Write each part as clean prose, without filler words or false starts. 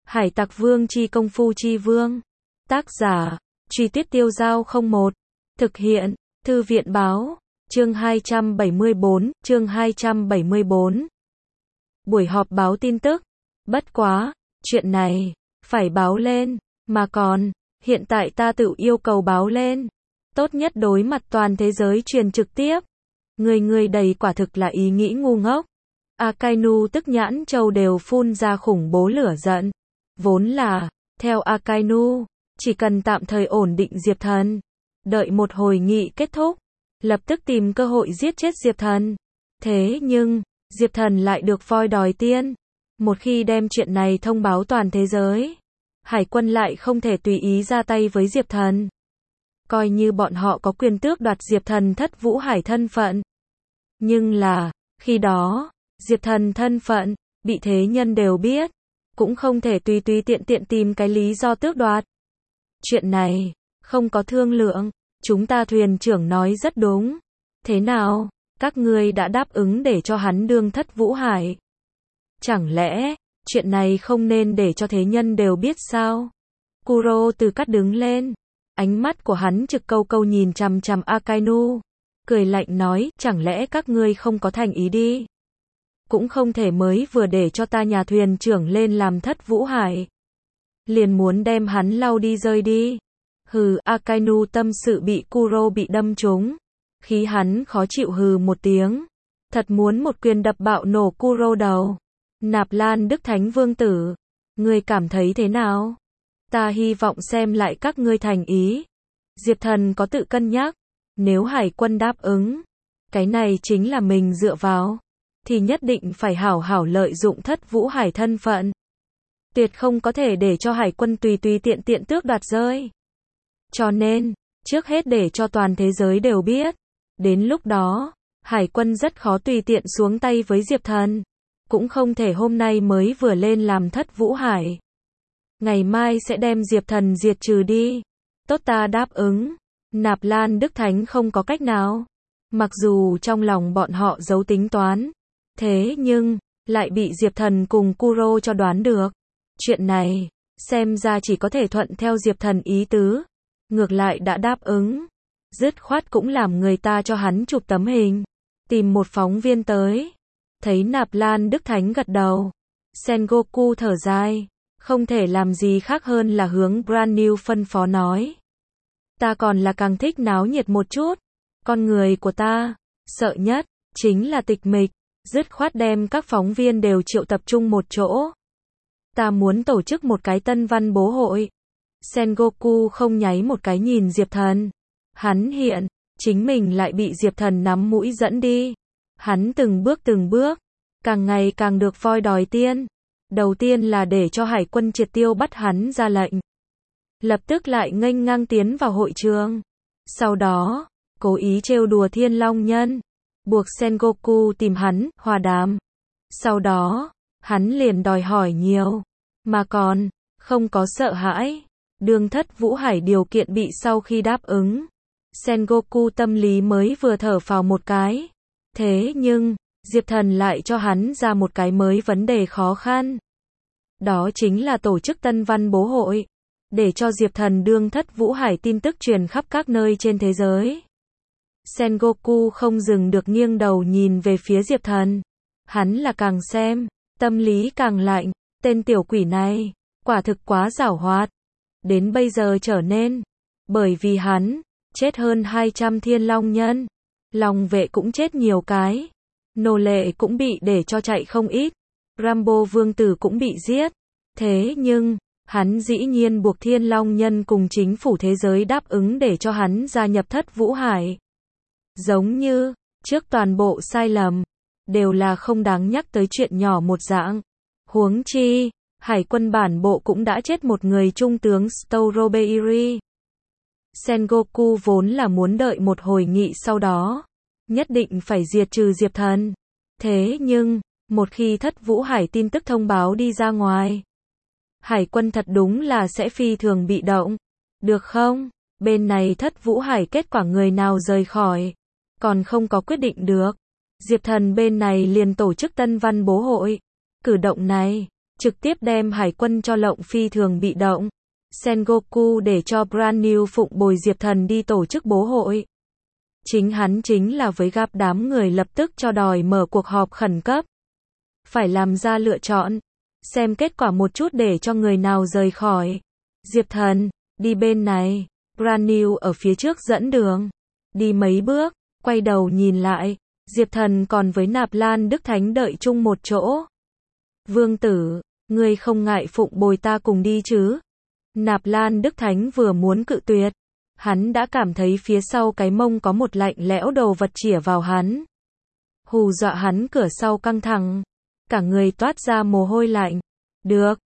Hải Tặc Vương chi công phu chi vương. Tác giả, Truy Tuyết Tiêu Giao 01. Thực hiện, Thư viện báo, chương 274, chương 274. Buổi họp báo tin tức. Bất quá, chuyện này, phải báo lên, mà còn, hiện tại ta tự yêu cầu báo lên. Tốt nhất đối mặt toàn thế giới truyền trực tiếp. Người đầy quả thực là ý nghĩ ngu ngốc. Akainu tức nhãn châu đều phun ra khủng bố lửa giận. Vốn là, theo Akainu, chỉ cần tạm thời ổn định Diệp Thần, đợi một hồi nghị kết thúc, lập tức tìm cơ hội giết chết Diệp Thần. Thế nhưng, Diệp Thần lại được voi đòi tiên. Một khi đem chuyện này thông báo toàn thế giới, Hải quân lại không thể tùy ý ra tay với Diệp Thần. Coi như bọn họ có quyền tước đoạt Diệp Thần Thất Vũ Hải thân phận. Nhưng là, khi đó, Diệp Thần thân phận, bị thế nhân đều biết, cũng không thể tùy tiện tìm cái lý do tước đoạt. Chuyện này, không có thương lượng, chúng ta thuyền trưởng nói rất đúng. Thế nào, các ngươi đã đáp ứng để cho hắn đương Thất Vũ Hải? Chẳng lẽ, chuyện này không nên để cho thế nhân đều biết sao? Kuro từ cát đứng lên, ánh mắt của hắn trực câu nhìn chằm chằm Akainu, cười lạnh nói, chẳng lẽ các ngươi không có thành ý đi? Cũng không thể mới vừa để cho ta nhà thuyền trưởng lên làm Thất Vũ Hải, liền muốn đem hắn lau đi rơi đi. Hừ, Akainu tâm sự bị Kuro bị đâm trúng, khí hắn khó chịu hừ một tiếng, thật muốn một quyền đập bạo nổ Kuro đầu. Nạp Lan Đức Thánh Vương Tử, ngươi cảm thấy thế nào? Ta hy vọng xem lại các ngươi thành ý. Diệp Thần có tự cân nhắc, nếu Hải quân đáp ứng, cái này chính là mình dựa vào, thì nhất định phải hảo hảo lợi dụng Thất Vũ Hải thân phận. Tuyệt không có thể để cho Hải quân tùy tiện tước đoạt rơi. Cho nên, trước hết để cho toàn thế giới đều biết, đến lúc đó, Hải quân rất khó tùy tiện xuống tay với Diệp Thần. Cũng không thể hôm nay mới vừa lên làm Thất Vũ Hải, ngày mai sẽ đem Diệp Thần diệt trừ đi. Tốt, ta đáp ứng. Nạp Lan Đức Thánh không có cách nào. Mặc dù trong lòng bọn họ giấu tính toán, thế nhưng, lại bị Diệp Thần cùng Kuro cho đoán được. Chuyện này, xem ra chỉ có thể thuận theo Diệp Thần ý tứ. Ngược lại đã đáp ứng, dứt khoát cũng làm người ta cho hắn chụp tấm hình, tìm một phóng viên tới. Thấy Nạp Lan Đức Thánh gật đầu, Sengoku thở dài, không thể làm gì khác hơn là hướng Brand New phân phó nói. Ta còn là càng thích náo nhiệt một chút. Con người của ta, sợ nhất, chính là tịch mịch. Dứt khoát đem các phóng viên đều triệu tập trung một chỗ. Ta muốn tổ chức một cái tân văn bố hội. Sengoku không nháy một cái nhìn Diệp Thần. Hắn hiện, chính mình lại bị Diệp Thần nắm mũi dẫn đi. Hắn từng bước, càng ngày càng được voi đòi tiên. Đầu tiên là để cho Hải quân triệt tiêu bắt hắn ra lệnh. Lập tức lại nghênh ngang tiến vào hội trường. Sau đó, cố ý trêu đùa Thiên Long Nhân, buộc Sengoku tìm hắn, hòa đàm. Sau đó, hắn liền đòi hỏi nhiều, mà còn, không có sợ hãi. Đương Thất Vũ Hải điều kiện bị sau khi đáp ứng, Sengoku tâm lý mới vừa thở phào một cái. Thế nhưng, Diệp Thần lại cho hắn ra một cái mới vấn đề khó khăn. Đó chính là tổ chức tân văn bố hội, để cho Diệp Thần đương Thất Vũ Hải tin tức truyền khắp các nơi trên thế giới. Sengoku không dừng được nghiêng đầu nhìn về phía Diệp Thần. Hắn là càng xem, tâm lý càng lạnh. Tên tiểu quỷ này, quả thực quá giảo hoạt. Đến bây giờ trở nên, bởi vì hắn, chết hơn 200 Thiên Long Nhân. Long vệ cũng chết nhiều cái. Nô lệ cũng bị để cho chạy không ít. Rambo Vương Tử cũng bị giết. Thế nhưng, hắn dĩ nhiên buộc Thiên Long Nhân cùng chính phủ thế giới đáp ứng để cho hắn gia nhập Thất Vũ Hải. Giống như, trước toàn bộ sai lầm, đều là không đáng nhắc tới chuyện nhỏ một dạng. Huống chi, Hải quân bản bộ cũng đã chết một người trung tướng Storobeiri. Sengoku vốn là muốn đợi một hồi nghị sau đó, nhất định phải diệt trừ Diệp Thần. Thế nhưng, một khi Thất Vũ Hải tin tức thông báo đi ra ngoài, Hải quân thật đúng là sẽ phi thường bị động. Được không? Bên này Thất Vũ Hải kết quả người nào rời khỏi, còn không có quyết định được. Diệp Thần bên này liền tổ chức tân văn bố hội. Cử động này, trực tiếp đem hải quân cho lộng phi thường bị động. Sengoku để cho Brand New phụng bồi Diệp Thần đi tổ chức bố hội. Chính hắn chính là với gặp đám người lập tức cho đòi mở cuộc họp khẩn cấp. Phải làm ra lựa chọn, xem kết quả một chút để cho người nào rời khỏi. Diệp Thần, đi bên này, Brand New ở phía trước dẫn đường. Đi mấy bước, quay đầu nhìn lại, Diệp Thần còn với Nạp Lan Đức Thánh đợi chung một chỗ. Vương tử, ngươi không ngại phụng bồi ta cùng đi chứ? Nạp Lan Đức Thánh vừa muốn cự tuyệt, hắn đã cảm thấy phía sau cái mông có một lạnh lẽo đồ vật chĩa vào hắn. Hù dọa hắn cửa sau căng thẳng, cả người toát ra mồ hôi lạnh. Được,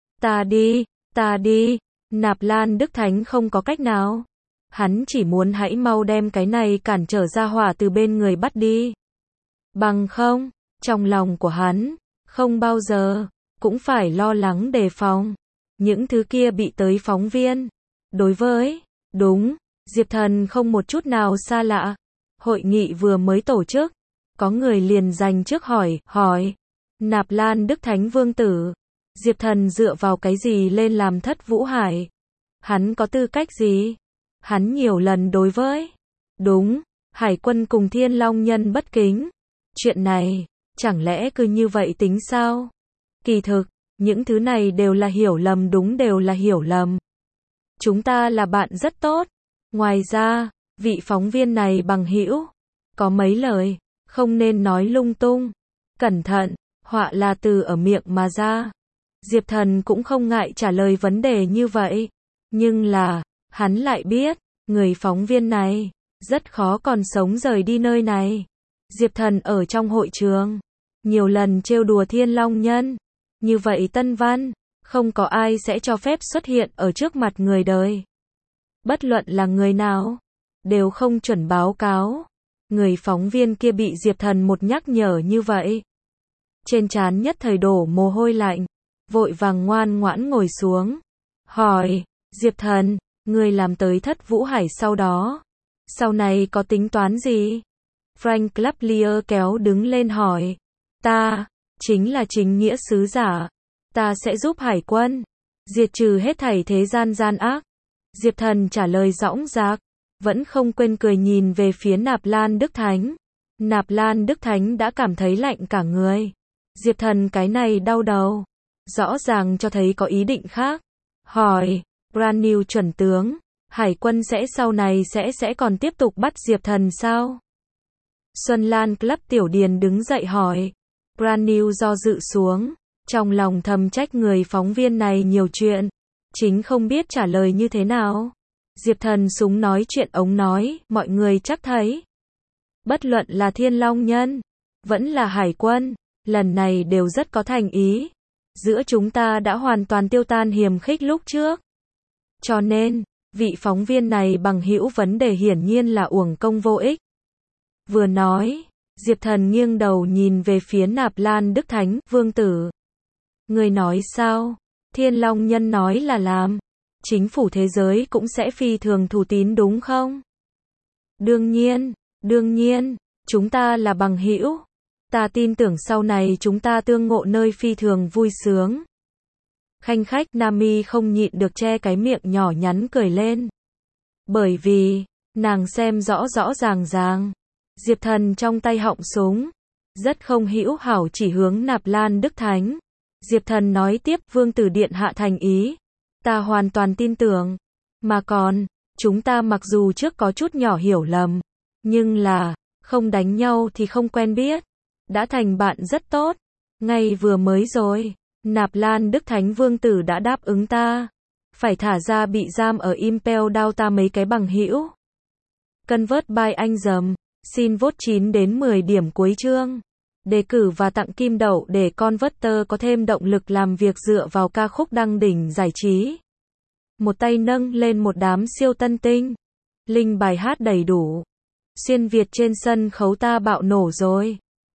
ta đi. Nạp Lan Đức Thánh không có cách nào. Hắn chỉ muốn hãy mau đem cái này cản trở ra hỏa từ bên người bắt đi. Bằng không, trong lòng của hắn, không bao giờ, cũng phải lo lắng đề phòng. Những thứ kia bị tới phóng viên. Đối với, đúng, Diệp Thần không một chút nào xa lạ. Hội nghị vừa mới tổ chức, có người liền dành trước hỏi. Nạp Lan Đức Thánh Vương tử, Diệp Thần dựa vào cái gì lên làm Thất Vũ Hải? Hắn có tư cách gì? Hắn nhiều lần đối với, đúng, Hải quân cùng Thiên Long Nhân bất kính. Chuyện này, chẳng lẽ cứ như vậy tính sao? Kỳ thực, những thứ này đều là hiểu lầm, đúng, đều là hiểu lầm. Chúng ta là bạn rất tốt. Ngoài ra, vị phóng viên này bằng hữu, có mấy lời, không nên nói lung tung. Cẩn thận, họa là từ ở miệng mà ra. Diệp Thần cũng không ngại trả lời vấn đề như vậy. Nhưng là, hắn lại biết, người phóng viên này, rất khó còn sống rời đi nơi này. Diệp Thần ở trong hội trường, nhiều lần trêu đùa Thiên Long Nhân. Như vậy Tân Văn, không có ai sẽ cho phép xuất hiện ở trước mặt người đời. Bất luận là người nào, đều không chuẩn báo cáo. Người phóng viên kia bị Diệp Thần một nhắc nhở như vậy. Trên trán nhất thời đổ mồ hôi lạnh, vội vàng ngoan ngoãn ngồi xuống. Hỏi, Diệp Thần, ngươi làm tới Thất Vũ Hải sau đó, sau này có tính toán gì? Frank Claplier kéo đứng lên hỏi. Ta, chính là chính nghĩa sứ giả. Ta sẽ giúp Hải quân diệt trừ hết thảy thế gian gian ác. Diệp Thần trả lời dõng dạc, vẫn không quên cười nhìn về phía Nạp Lan Đức Thánh. Nạp Lan Đức Thánh đã cảm thấy lạnh cả người. Diệp Thần cái này đau đầu, rõ ràng cho thấy có ý định khác. Hỏi, Brand New chuẩn tướng, Hải quân sẽ sau này sẽ còn tiếp tục bắt Diệp Thần sao? Xuân Lan Club Tiểu Điền đứng dậy hỏi. Brand New do dự xuống, trong lòng thầm trách người phóng viên này nhiều chuyện, chính không biết trả lời như thế nào. Diệp Thần súng nói chuyện ống nói, mọi người chắc thấy. Bất luận là Thiên Long Nhân, vẫn là Hải quân, lần này đều rất có thành ý. Giữa chúng ta đã hoàn toàn tiêu tan hiềm khích lúc trước. Cho nên, vị phóng viên này bằng hữu vấn đề hiển nhiên là uổng công vô ích. Vừa nói, Diệp Thần nghiêng đầu nhìn về phía Nạp Lan Đức Thánh, Vương tử. Người nói sao? Thiên Long Nhân nói là làm. Chính phủ thế giới cũng sẽ phi thường thủ tín đúng không? Đương nhiên, chúng ta là bằng hữu. Ta tin tưởng sau này chúng ta tương ngộ nơi phi thường vui sướng. Khanh khách Nami không nhịn được che cái miệng nhỏ nhắn cười lên. Bởi vì, nàng xem rõ ràng. Diệp Thần trong tay họng súng, rất không hữu hảo chỉ hướng Nạp Lan Đức Thánh. Diệp Thần nói tiếp, Vương tử điện hạ thành ý. Ta hoàn toàn tin tưởng. Mà còn, chúng ta mặc dù trước có chút nhỏ hiểu lầm, nhưng là, không đánh nhau thì không quen biết. Đã thành bạn rất tốt. Ngay vừa mới rồi, Nạp Lan Đức Thánh Vương tử đã đáp ứng ta. Phải thả ra bị giam ở Impel Down ta mấy cái bằng hữu. Convert by anh dầm. Xin vote 9 đến 10 điểm cuối chương. Đề cử và tặng kim đậu để Converter có thêm động lực làm việc dựa vào ca khúc đăng đỉnh giải trí. Một tay nâng lên một đám siêu tân tinh. Link bài hát đầy đủ. Xuyên Việt trên sân khấu ta bạo nổ rồi.